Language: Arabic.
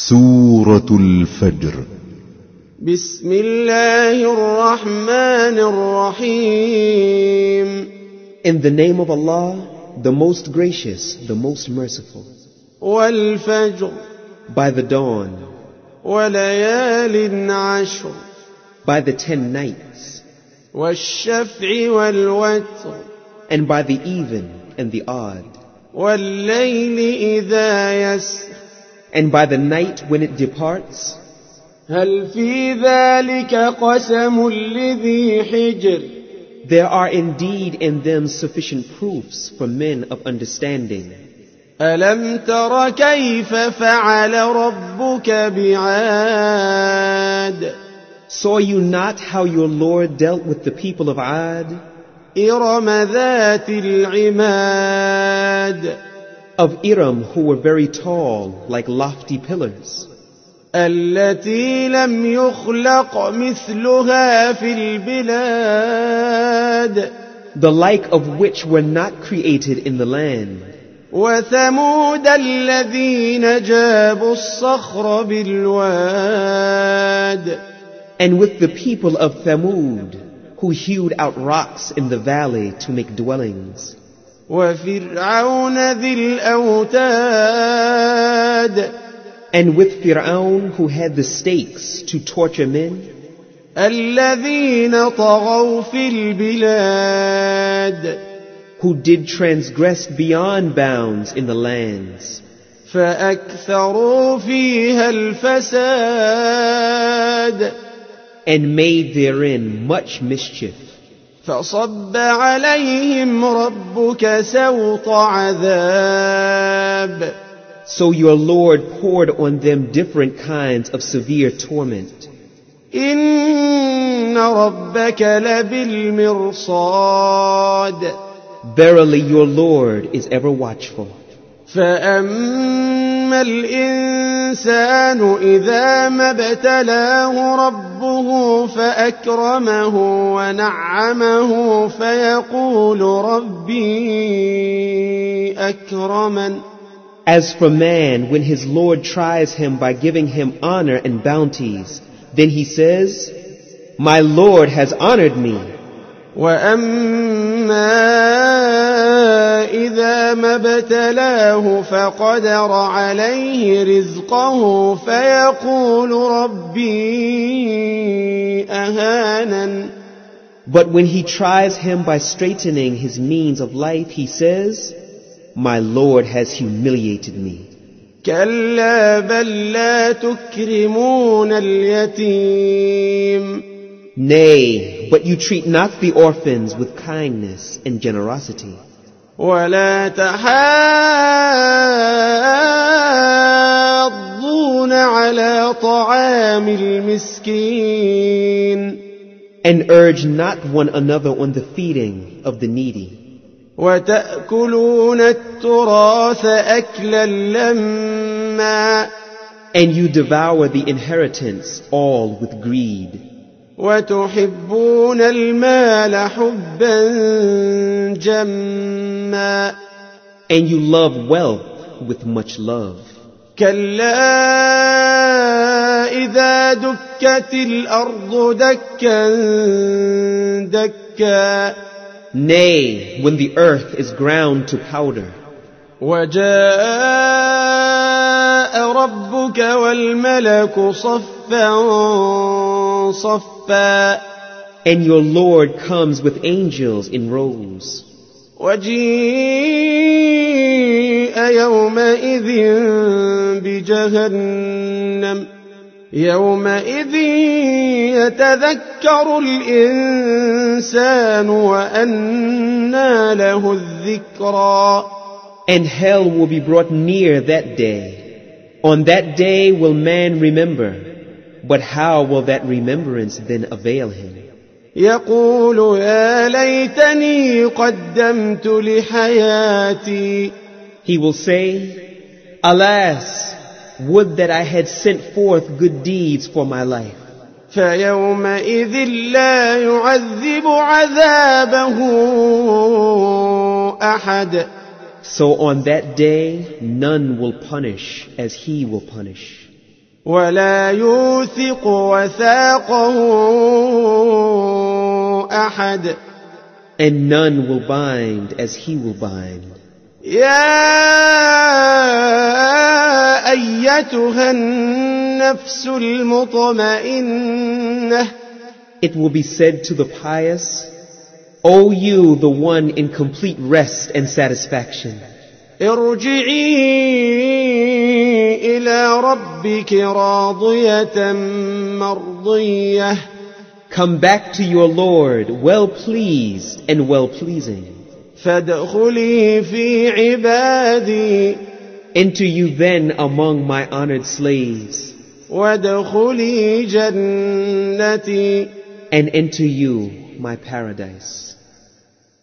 سورة الفجر. بسم الله الرحمن الرحيم. In the name of Allah, the most gracious, the most merciful. والفجر. By the dawn. وليال عشر. By the 10 nights. والشفع والوتر. And by the even and the odd. والليل إذا يسر. And by the night when it departs. هل في ذلك قسم لذي حجر. There are indeed in them sufficient proofs for men of understanding. ألم تر كيف فعل ربك بعاد. Saw you not how your Lord dealt with the people of Ad? إرم ذات العماد. Of Iram, who were very tall, like lofty pillars. التي لم يخلق مثلها في البلاد. The like of which were not created in the land. وثمود الذين جابوا الصخر بالواد. And with the people of Thamud, who hewed out rocks in the valley to make dwellings. وفرعون ذي الأوتاد. And with Fir'aun, who had the stakes to torture men. الذين طغوا في البلاد. Who did transgress beyond bounds in the lands. فأكثروا فيها الفساد. And made therein much mischief. فصب عليهم ربك سوط عذاب. So your Lord poured on them different kinds of severe torment. إن ربك لبالمرصاد. Verily your Lord is ever watchful. فأما الإنسان إذا ما ابتلاه ربه فأكرمه ونعمه فيقول ربي أكرمن. As for man, when his Lord tries him by giving him honor and bounties, then he says, My Lord has honored me. وأما إذا ما ابتلاه فقدر عليه رزقه فيقول ربي أهانن. But when he tries him by straightening his means of life, he says, My Lord has humiliated me. كلا بل لا تكرمون اليتيم. Nay, but you treat not the orphans with kindness and generosity. ولا تحاضون على طعام المسكين. And urge not one another on the feeding of the needy. وتأكلون التراث أكلا لما. And you devour the inheritance all with greed. وتحبون المال حبا جما. And you love wealth with much love. كلا إذا دكت الأرض دكا دكا. Nay, when the earth is ground to powder. وجاء ربك والملك صفا صفا. And your Lord comes with angels in rows. وجيء يومئذ بجهنم. يومئذ يتذكر الإنسان وأنى له الذكرى. And hell will be brought near that day. On that day will man remember. But how will that remembrance then avail him? يقول يا ليتني قدمت لحياتي. He will say, Alas, would that I had sent forth good deeds for my life. فيومئذ لا يعذب عذابه أحد. So on that day, none will punish as he will punish. ولا يوثق وثاقه أحد. and none will bind as he will bind. يا أيتها النفس المطمئنة. It will be said to the pious, O you, the one in complete rest and satisfaction, ارجعي إلى ربك راضية مرضية. come back to your Lord, well pleased and well pleasing. فادخلي في عبادي. Enter you then among my honored slaves, وادخلي جنتي. and enter you my paradise.